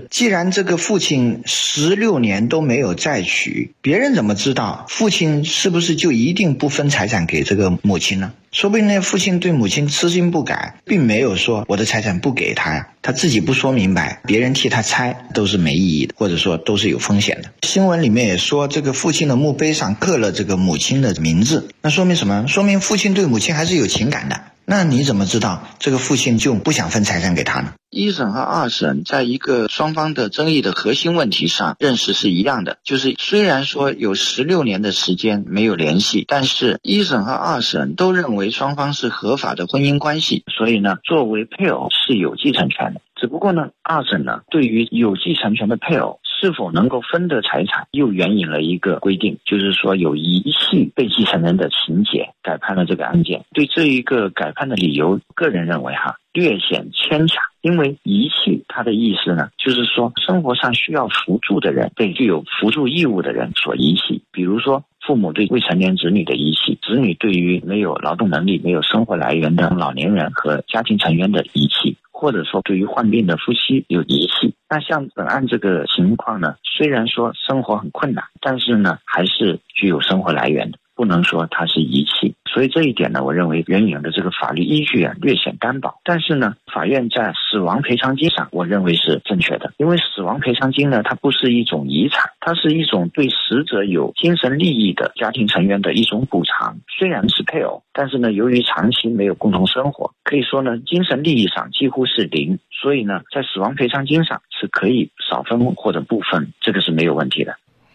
既然这个父亲16年都没有再娶，别人怎么知道父亲是不是就一定不分财产给这个母亲呢？说不定那父亲对母亲痴心不改，并没有说我的财产不给他呀，他自己不说明白，别人替他猜都是没意义的，或者说都是有风险的。新闻里面也说，这个父亲的墓碑上刻了这个母亲的名字，那说明什么？说明父亲对母亲还是有情感的。那你怎么知道这个父亲就不想分财产给他呢？一审和二审在一个双方的争议的核心问题上认识是一样的，就是虽然说有16年的时间没有联系，但是一审和二审都认为双方是合法的婚姻关系，所以呢，作为配偶是有继承权的。只不过呢，二审呢，对于有继承权的配偶是否能够分得财产，又援引了一个规定，就是说有遗弃被继承人的情节，改判了这个案件。对这一个改判的理由，个人认为略显牵强。因为遗弃它的意思呢，就是说生活上需要扶助的人被具有扶助义务的人所遗弃，比如说父母对未成年子女的遗弃，子女对于没有劳动能力、没有生活来源的老年人和家庭成员的遗弃，或者说对于患病的夫妻有遗弃。那像本案这个情况呢，虽然说生活很困难，但是呢还是具有生活来源的，不能说它是遗弃。所以这一点呢，我认为援引的这个法律依据略显单薄。但是呢，法院在死亡赔偿金上，我认为是正确的。因为死亡赔偿金呢，它不是一种遗产，它是一种对死者有精神利益的家庭成员的一种补偿。虽然是配偶，但是呢，由于长期没有共同生活，可以说呢，精神利益上几乎是零。所以呢，在死亡赔偿金上是可以少分或者不分，这个是没有问题的。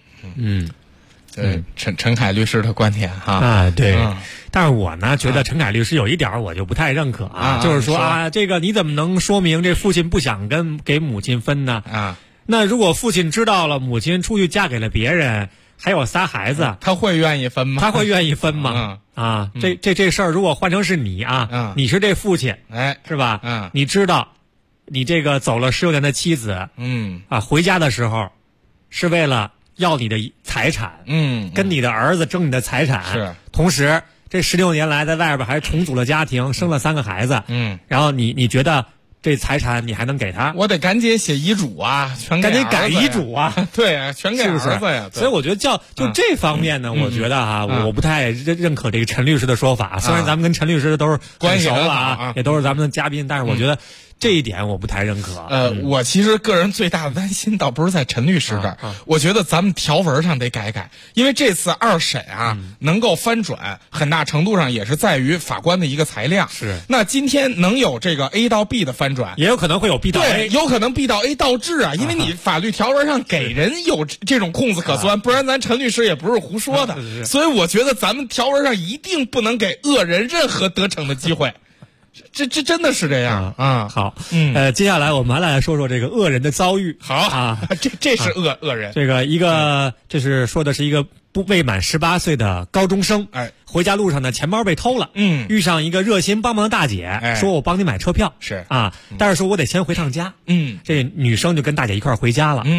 陈凯律师的观点对。但是我呢觉得陈凯律师有一点我就不太认可就是说这个你怎么能说明这父亲不想给母亲分呢？那如果父亲知道了母亲出去嫁给了别人，还有仨孩子， 他会愿意分吗？ 他会愿意分吗？这事儿如果换成是你你是这父亲，是吧？你知道你这个走了16年的妻子，回家的时候是为了要你的财产，跟你的儿子争你的财产， 是。 同时这16年来在外边还重组了家庭，生了3个孩子，然后你觉得这财产你还能给他？ 我得赶紧写遗嘱啊，全给儿子呀， 赶紧改遗嘱啊， 对啊，全给儿子呀。 所以我觉得就这方面呢，我觉得我不太认可这个陈律师的说法。虽然咱们跟陈律师都是关系熟了也都是咱们的嘉宾，但是我觉得这一点我不太认可。 我其实个人最大的担心倒不是在陈律师这儿，我觉得咱们条文上得改改，因为这次二审能够翻转，很大程度上也是在于法官的一个裁量。 是。 那今天能有这个 A 到 B 的翻转， 也有可能会有 B 到 A， 对，有可能 B 到 A 倒置因为你法律条文上给人有这种空子可钻，不然咱陈律师也不是胡说的。所以我觉得咱们条文上一定不能给恶人任何得逞的机会。这真的是这样好，接下来我们来说说这个恶人的遭遇。 好这是恶人。 这个一个就是说的是一个未满18岁的高中生，回家路上呢钱包被偷了，遇上一个热心帮忙的大姐，说我帮你买车票， 是但是说我得先回趟家，这女生就跟大姐一块回家了，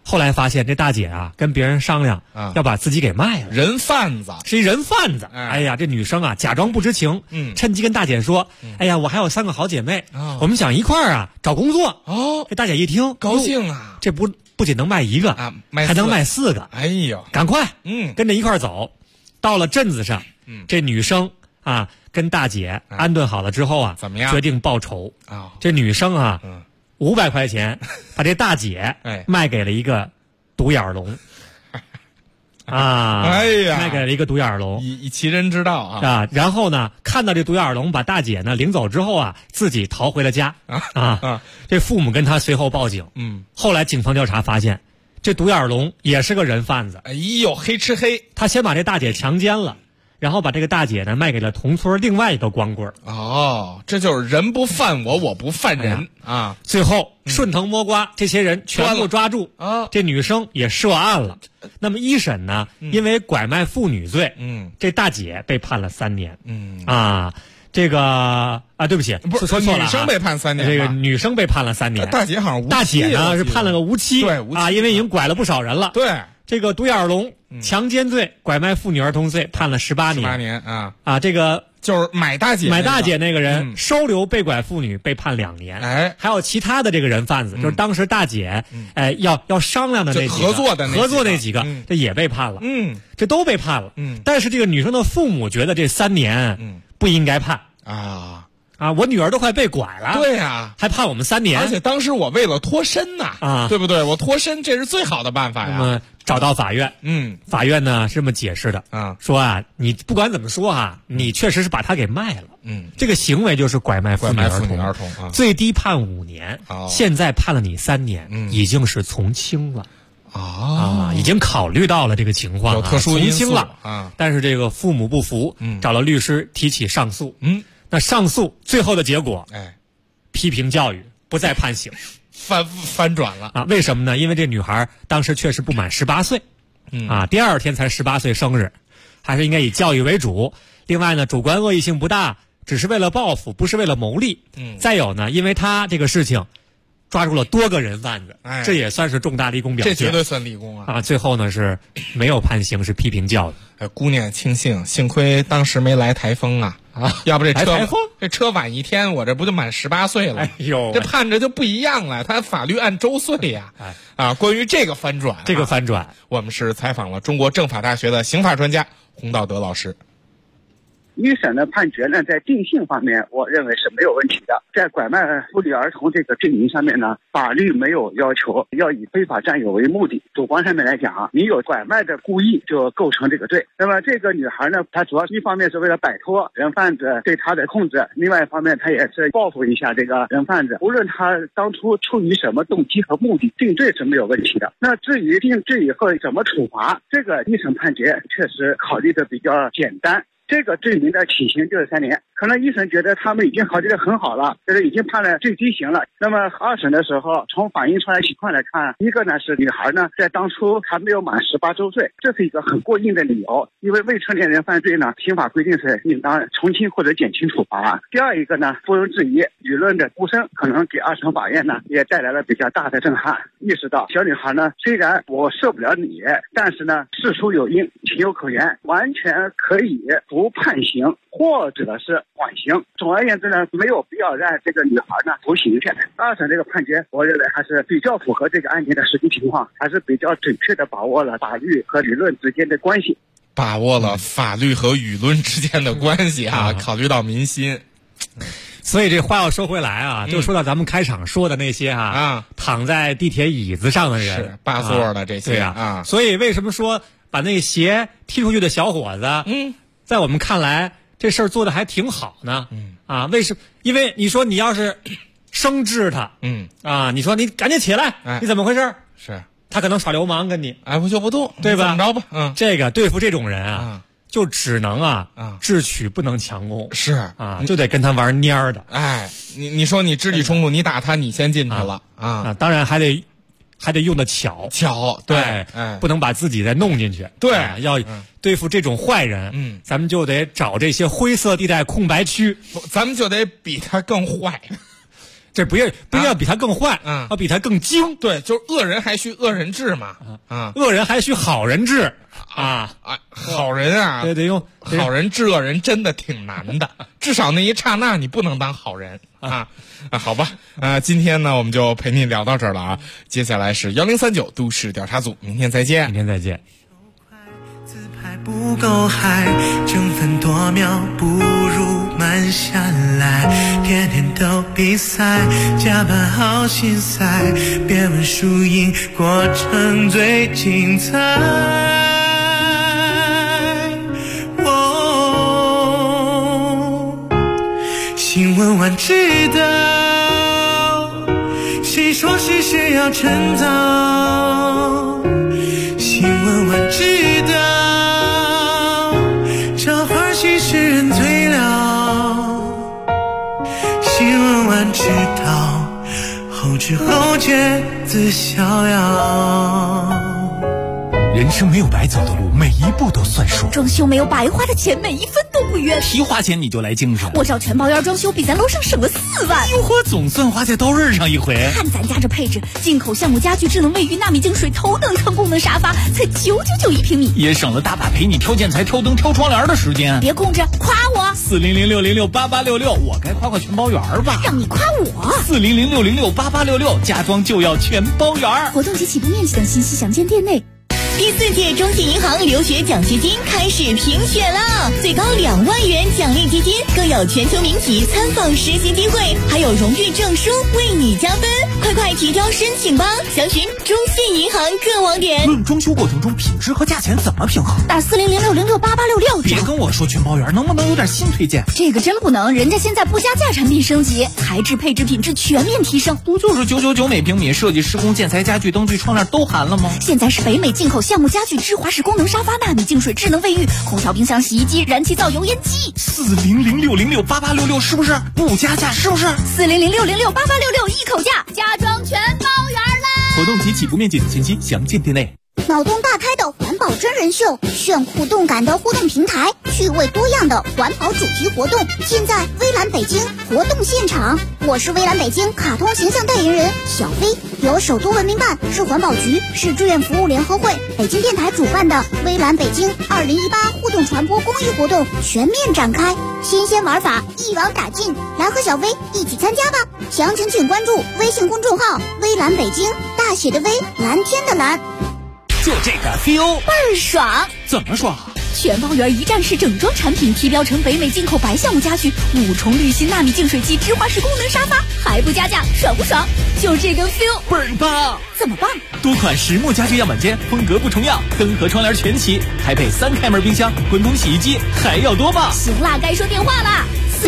后来发现这大姐啊跟别人商量要把自己给卖了， 人贩子， 是一人贩子。哎呀，这女生啊假装不知情，趁机跟大姐说：“哎呀，我还有3个好姐妹，我们想一块儿啊找工作。”哦，这大姐一听高兴啊， 这不仅能卖1个啊，还能卖4个。 哎呦， 赶快，跟着一块儿走。到了镇子上，这女生啊跟大姐安顿好了之后啊， 怎么样？ 决定报仇啊！这女生啊，500块钱把这大姐卖给了一个独眼龙。啊！ 哎呀， 卖给了一个独眼龙， 以其人之道啊！然后呢，看到这独眼龙把大姐呢领走之后啊，自己逃回了家这父母跟他随后报警。后来警方调查发现，这独眼龙也是个人贩子。 哎呦，黑吃黑！ 他先把这大姐强奸了，然后把这个大姐呢卖给了同村另外一个光棍。 哦，这就是人不犯我，我不犯人啊！ 最后顺藤摸瓜，这些人全部抓住啊！这女生也涉案了。那么一审呢，因为拐卖妇女罪，这大姐被判了3年。这个啊，对不起， 不是说错了， 女生被判3年， 这个女生被判了3年， 大姐好像无期， 大姐呢是判了个无期， 对，无期啊，因为已经拐了不少人了。 对， 这个独眼龙强奸罪、拐卖妇女儿童罪判了18年 ，18年啊， 这个就是买大姐那个人收留被拐妇女被判2年， 哎， 还有其他的这个人贩子，就是当时大姐要商量的那几个合作那几个，这也被判了，这都被判了，但是这个女生的父母觉得这3年不应该判啊，我女儿都快被拐了， 对呀， 还判我们3年， 而且当时我为了脱身呐，对不对？我脱身这是最好的办法呀。 那么找到法院，法院呢是这么解释的说啊，你不管怎么说啊，你确实是把她给卖了，这个行为就是拐卖妇女儿童，最低判5年，现在判了你3年，已经是从轻了。已经考虑到了这个情况， 有特殊因素了但是这个父母不服，找了律师提起上诉。那上诉最后的结果，批评教育，不再判刑， 翻转了啊？为什么呢？因为这女孩当时确实不满18岁，第2天才18岁生日，还是应该以教育为主。另外呢，主观恶意性不大，只是为了报复，不是为了牟利。再有呢，因为她这个事情抓住了多个人贩子，这也算是重大立功表现， 这绝对算立功啊！ 最后呢是没有判刑，是批评教育。 姑娘庆幸，幸亏当时没来台风啊！要不这车晚1天，我这不就满18岁了？哎呦，这判着就不一样了，他法律按周岁呀！关于这个翻转，我们是采访了中国政法大学的刑法专家洪道德老师。 一审的判决呢，在定性方面，我认为是没有问题的。在拐卖妇女儿童这个罪名上面呢，法律没有要求要以非法占有为目的。主观上面来讲，你有拐卖的故意就构成这个罪。那么这个女孩呢，她主要一方面是为了摆脱人贩子对她的控制，另外一方面她也是报复一下这个人贩子。无论她当初出于什么动机和目的，定罪是没有问题的。那至于定罪以后怎么处罚，这个一审判决确实考虑的比较简单。这个罪名的起刑就是3年，可能一审觉得他们已经考虑的很好了，就是已经判了最低刑了。那么2审的时候，从反映出来情况来看，一个呢是女孩呢在当初还没有满18周岁，这是一个很过硬的理由，因为未成年人犯罪呢，刑法规定是应当从轻或者减轻处罚。第二一个呢，不容置疑，舆论的呼声可能给2审法院呢也带来了比较大的震撼，意识到小女孩呢虽然我受不了你，但是呢事出有因，情有可原，完全可以不判刑或者是缓刑。总而言之呢，没有必要让这个女孩呢服刑去。2审这个判决，我认为还是比较符合这个案件的实际情况，还是比较准确的把握了法律和舆论之间的关系。 把握了法律和舆论之间的关系考虑到民心。 所以这话要说回来啊，就说到咱们开场说的那些躺在地铁椅子上的人， 是8座的这些对所以为什么说把那鞋踢出去的小伙子，在我们看来这事儿做的还挺好呢？为什么？因为你说你要是生治他，你说你赶紧起来，你怎么回事？ 是他可能耍流氓跟你， 不就不动， 对吧？ 怎么着吧？ 这个对付这种人就只能智取不能强攻， 是就得跟他玩蔫的。 你说你肢体冲突，你打他，你先进去了当然还得用的巧，对，不能把自己再弄进去。 对， 要对付这种坏人，咱们就得找这些灰色地带空白区， 咱们就得比他更坏。 这不要比他更坏，要比他更精。 对，就是恶人还需恶人治嘛， 恶人还需好人治啊！ 好人啊， 对，得用好人治恶人，真的挺难的。至少那一刹那你不能当好人啊！好吧，今天呢我们就陪你聊到这儿了啊。接下来是1039都市调查组，明天再见。 不够嗨，争分夺秒不如慢下来，天天都比赛，加班好心塞，别问输赢，过程最精彩。新闻晚知道，谁说谁先要趁早，新闻晚知道，这花心是人最了，新闻晚知道，后知后觉自逍遥。 人生没有白走的路，每一步都算数。 装修没有白花的钱，每一分都不冤。 提花钱你就来精神， 我找全包院装修比咱楼上省了4万。 哟呵，总算花在刀刃上一回。 看咱家这配置，进口橡木家具智能卫浴纳米净水头等舱功能沙发才999一平米， 也省了大把陪你挑建材、挑灯、挑窗帘的时间。 别空着，夸我 40060688866，我该夸全包园吧？ 让你夸我 40060688866，家装就要全包园。 活动及起步面积等信息详见店内。 第4届中信银行留学奖学金开始评选了，最高2万元奖励基金，更有全球名企参访实习机会，还有荣誉证书为你加分。快提交申请吧，详询中信银行各网点。 论装修过程中品质和价钱怎么平衡？ 打40060688866。 别跟我说全包园，能不能有点新推荐？ 这个真不能，人家现在不加价产品升级，材质配置品质全面提升。 不就是999每平米，设计施工建材家具灯具窗帘都含了吗？ 现在是北美进口橡木家具、芝华士功能沙发、纳米净水、智能卫浴、空调、冰箱、洗衣机、燃气灶、油烟机。 40060688866是不是不加价？是不是 40060688866一口价，家装全包圆啦！ 活动及起步面积等信息详见店内。 脑洞大开的环保真人秀，炫酷动感的互动平台，趣味多样的环保主题活动，现在微蓝北京活动现场。我是微蓝北京卡通形象代言人小飞，由首都文明办、市环保局、市志愿服务联合会、北京电台主办的微蓝北京2018互动传播公益活动全面展开，新鲜玩法一网打尽，来和小飞一起参加吧！详情请关注微信公众号微蓝北京，大写的微，蓝天的蓝。 就这个 feel 倍儿爽！ 怎么爽？ 全包园一站式整装产品，提标成北美进口白橡木家具，5重滤芯纳米净水机，芝华士功能沙发，还不加价，爽不爽？就这个 feel 倍儿棒！ 怎么棒？ 多款实木家具样板间，风格不重样，灯和窗帘全齐，还配3开门冰箱、滚筒洗衣机，还要多棒！ 行啦，该说电话啦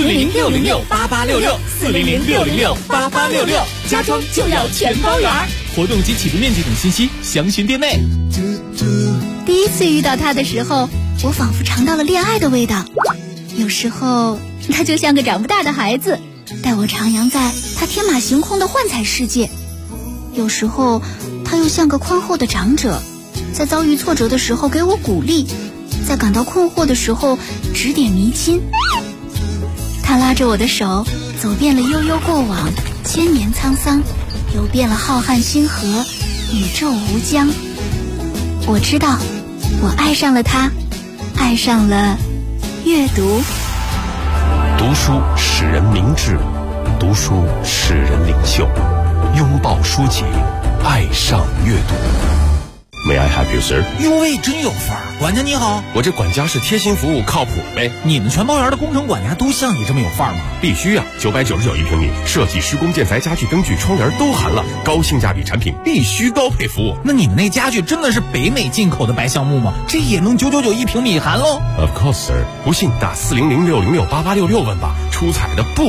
，40060688866，40060688866，家装就要全包园。活动及起步面积等信息详询店内。 第一次遇到他的时候，我仿佛尝到了恋爱的味道。有时候他就像个长不大的孩子，带我徜徉在他天马行空的幻彩世界；有时候他又像个宽厚的长者，在遭遇挫折的时候给我鼓励，在感到困惑的时候指点迷津。他拉着我的手，走遍了悠悠过往，千年沧桑，游遍了浩瀚星河，宇宙无疆。我知道，我爱上了他，爱上了阅读。 读书使人明智，读书使人领袖。拥抱书籍，爱上阅读。May I help you, sir？ 哟喂，真有范儿！管家你好， 我这管家是贴心服务，靠谱呗。 你们全包园的工程管家都像你这么有范儿吗？ 必须啊！999一平米，设计、施工、建材、家具、灯具、窗帘都含了，高性价比产品，必须高配服务。 那你们那家具真的是北美进口的白橡木吗？这也能999一平米含喽 ？Of course, sir。不信打40060688866问吧，出彩的不